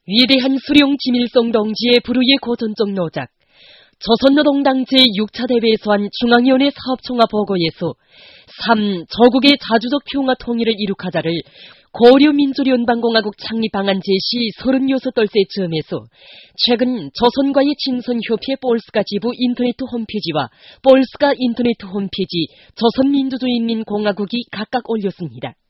위대한 수령 김일성 동지의 불후의 고전적 노작, 조선노동당 제6차 대회에서 한 중앙위원회 사업총화 보고에서 3. 저국의 자주적 평화 통일을 이룩하자를 고려민주연방공화국 창립 방안 제시 36돌째 즈음에서 최근 조선과의 친선협회 볼스카 지부 인터넷 홈페이지와 볼스카 인터넷 홈페이지 조선민주주의인민공화국이 각각 올렸습니다.